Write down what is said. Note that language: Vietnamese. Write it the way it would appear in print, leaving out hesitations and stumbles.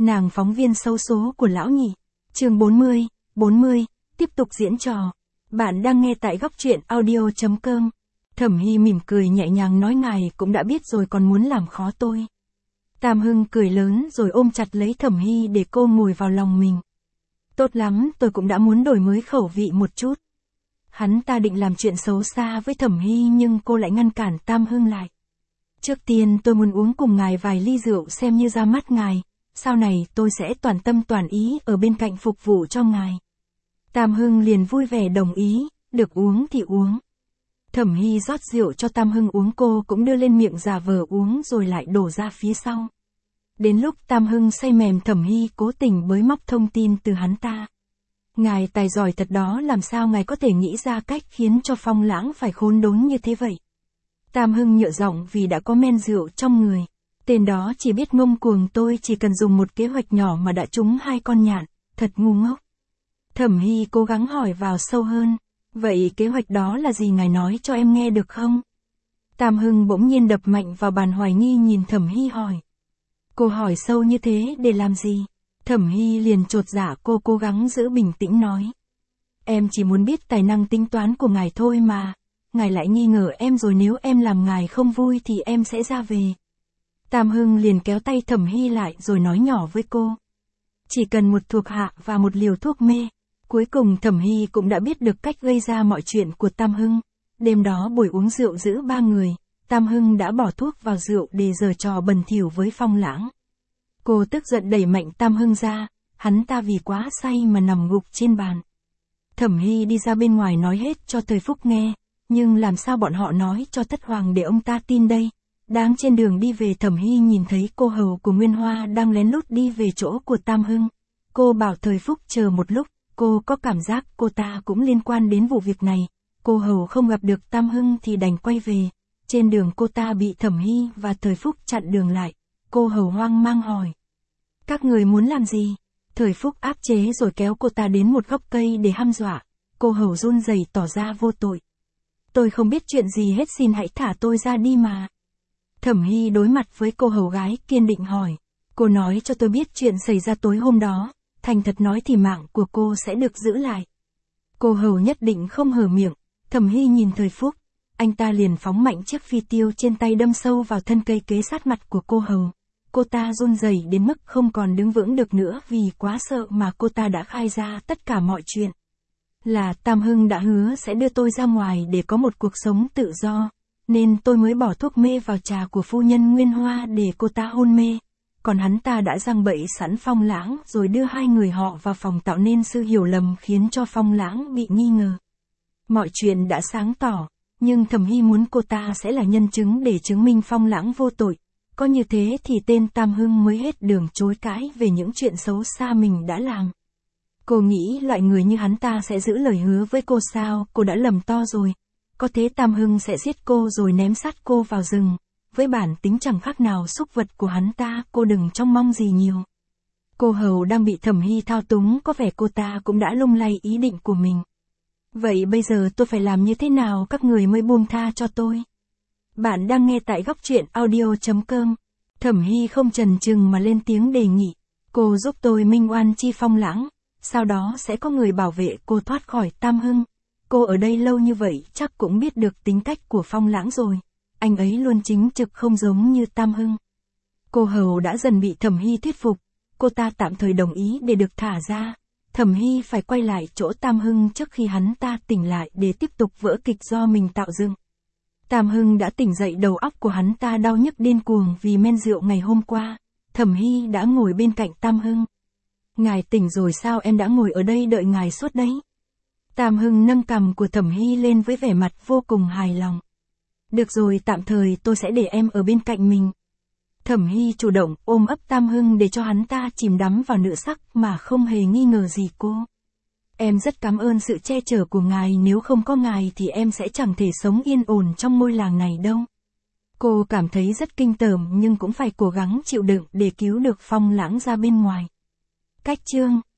Nàng phóng viên xấu số của lão nhị. Chương 40, tiếp tục diễn trò. Bạn đang nghe tại góc truyện audio.com. Thẩm Hy mỉm cười nhẹ nhàng nói ngài cũng đã biết rồi còn muốn làm khó tôi. Tam Hưng cười lớn rồi ôm chặt lấy Thẩm Hy để cô ngồi vào lòng mình. Tốt lắm, tôi cũng đã muốn đổi mới khẩu vị một chút. Hắn ta định làm chuyện xấu xa với Thẩm Hy nhưng cô lại ngăn cản Tam Hưng lại. Trước tiên tôi muốn uống cùng ngài vài ly rượu xem như ra mắt ngài, sau này tôi sẽ toàn tâm toàn ý ở bên cạnh phục vụ cho ngài. Tam Hưng liền vui vẻ đồng ý, được uống thì uống. Thẩm Hy rót rượu cho Tam Hưng uống, cô cũng đưa lên miệng giả vờ uống rồi lại đổ ra phía sau. Đến lúc Tam Hưng say mềm, Thẩm Hy cố tình bới móc thông tin từ hắn ta. Ngài tài giỏi thật đó, làm sao ngài có thể nghĩ ra cách khiến cho Phong Lãng phải khốn đốn như thế vậy? Tam Hưng nhựa giọng vì đã có men rượu trong người. Tên đó chỉ biết ngông cuồng, tôi chỉ cần dùng một kế hoạch nhỏ mà đã trúng 2 con nhạn, thật ngu ngốc. Thẩm Hy cố gắng hỏi vào sâu hơn. Vậy kế hoạch đó là gì, ngài nói cho em nghe được không? Tam Hưng bỗng nhiên đập mạnh vào bàn, hoài nghi nhìn Thẩm Hy hỏi. Cô hỏi sâu như thế để làm gì? Thẩm Hy liền chột dạ, cô cố gắng giữ bình tĩnh nói. Em chỉ muốn biết tài năng tính toán của ngài thôi mà. Ngài lại nghi ngờ em rồi, nếu em làm ngài không vui thì em sẽ ra về. Tam Hưng liền kéo tay Thẩm Hy lại rồi nói nhỏ với cô. Chỉ cần một thuộc hạ và một liều thuốc mê. Cuối cùng Thẩm Hy cũng đã biết được cách gây ra mọi chuyện của Tam Hưng. Đêm đó buổi uống rượu giữa 3 người, Tam Hưng đã bỏ thuốc vào rượu để giở trò bẩn thỉu với Phong Lãng. Cô tức giận đẩy mạnh Tam Hưng ra, hắn ta vì quá say mà nằm gục trên bàn. Thẩm Hy đi ra bên ngoài nói hết cho Thời Phúc nghe, nhưng làm sao bọn họ nói cho Thất Hoàng để ông ta tin đây? Đang trên đường đi về, Thẩm Hy nhìn thấy cô hầu của Nguyên Hoa đang lén lút đi về chỗ của Tam Hưng. Cô bảo Thời Phúc chờ một lúc, cô có cảm giác cô ta cũng liên quan đến vụ việc này. Cô hầu không gặp được Tam Hưng thì đành quay về. Trên đường cô ta bị Thẩm Hy và Thời Phúc chặn đường lại. Cô hầu hoang mang hỏi. Các người muốn làm gì? Thời Phúc áp chế rồi kéo cô ta đến một gốc cây để hăm dọa. Cô hầu run rẩy tỏ ra vô tội. Tôi không biết chuyện gì hết, xin hãy thả tôi ra đi mà. Thẩm Hy đối mặt với cô hầu gái kiên định hỏi. Cô nói cho tôi biết chuyện xảy ra tối hôm đó. Thành thật nói thì mạng của cô sẽ được giữ lại. Cô hầu nhất định không hở miệng. Thẩm Hy nhìn Thời Phúc. Anh ta liền phóng mạnh chiếc phi tiêu trên tay đâm sâu vào thân cây kế sát mặt của cô hầu. Cô ta run rẩy đến mức không còn đứng vững được nữa, vì quá sợ mà cô ta đã khai ra tất cả mọi chuyện. Là Tam Hưng đã hứa sẽ đưa tôi ra ngoài để có một cuộc sống tự do, nên tôi mới bỏ thuốc mê vào trà của phu nhân Nguyên Hoa để cô ta hôn mê. Còn hắn ta đã giăng bẫy sẵn Phong Lãng rồi đưa 2 người họ vào phòng, tạo nên sự hiểu lầm khiến cho Phong Lãng bị nghi ngờ. Mọi chuyện đã sáng tỏ, nhưng Thẩm Hy muốn cô ta sẽ là nhân chứng để chứng minh Phong Lãng vô tội. Có như thế thì tên Tam Hưng mới hết đường chối cãi về những chuyện xấu xa mình đã làm. Cô nghĩ loại người như hắn ta sẽ giữ lời hứa với cô sao? Cô đã lầm to rồi. Có thế Tam Hưng sẽ giết cô rồi ném xác cô vào rừng. Với bản tính chẳng khác nào súc vật của hắn ta, cô đừng trông mong gì nhiều. Cô hầu đang bị Thẩm Hy thao túng, có vẻ cô ta cũng đã lung lay ý định của mình. Vậy bây giờ tôi phải làm như thế nào các người mới buông tha cho tôi? Bạn đang nghe tại góc truyện audio.com. Thẩm Hy không chần chừng mà lên tiếng đề nghị. Cô giúp tôi minh oan chi Phong Lãng. Sau đó sẽ có người bảo vệ cô thoát khỏi Tam Hưng. Cô ở đây lâu như vậy chắc cũng biết được tính cách của Phong Lãng rồi. Anh ấy luôn chính trực, không giống như Tam Hưng. Cô hầu đã dần bị Thẩm Hy thuyết phục. Cô ta tạm thời đồng ý để được thả ra. Thẩm Hy phải quay lại chỗ Tam Hưng trước khi hắn ta tỉnh lại để tiếp tục vở kịch do mình tạo dựng. Tam Hưng đã tỉnh dậy, đầu óc của hắn ta đau nhức điên cuồng vì men rượu ngày hôm qua. Thẩm Hy đã ngồi bên cạnh Tam Hưng. Ngài tỉnh rồi sao? Em đã ngồi ở đây đợi ngài suốt đấy. Tam Hưng nâng cằm của Thẩm Hy lên với vẻ mặt vô cùng hài lòng. Được rồi, tạm thời tôi sẽ để em ở bên cạnh mình. Thẩm Hy chủ động ôm ấp Tam Hưng để cho hắn ta chìm đắm vào nữ sắc mà không hề nghi ngờ gì cô. Em rất cảm ơn sự che chở của ngài, nếu không có ngài thì em sẽ chẳng thể sống yên ổn trong ngôi làng này đâu. Cô cảm thấy rất kinh tởm nhưng cũng phải cố gắng chịu đựng để cứu được Phong Lãng ra bên ngoài. Cách chương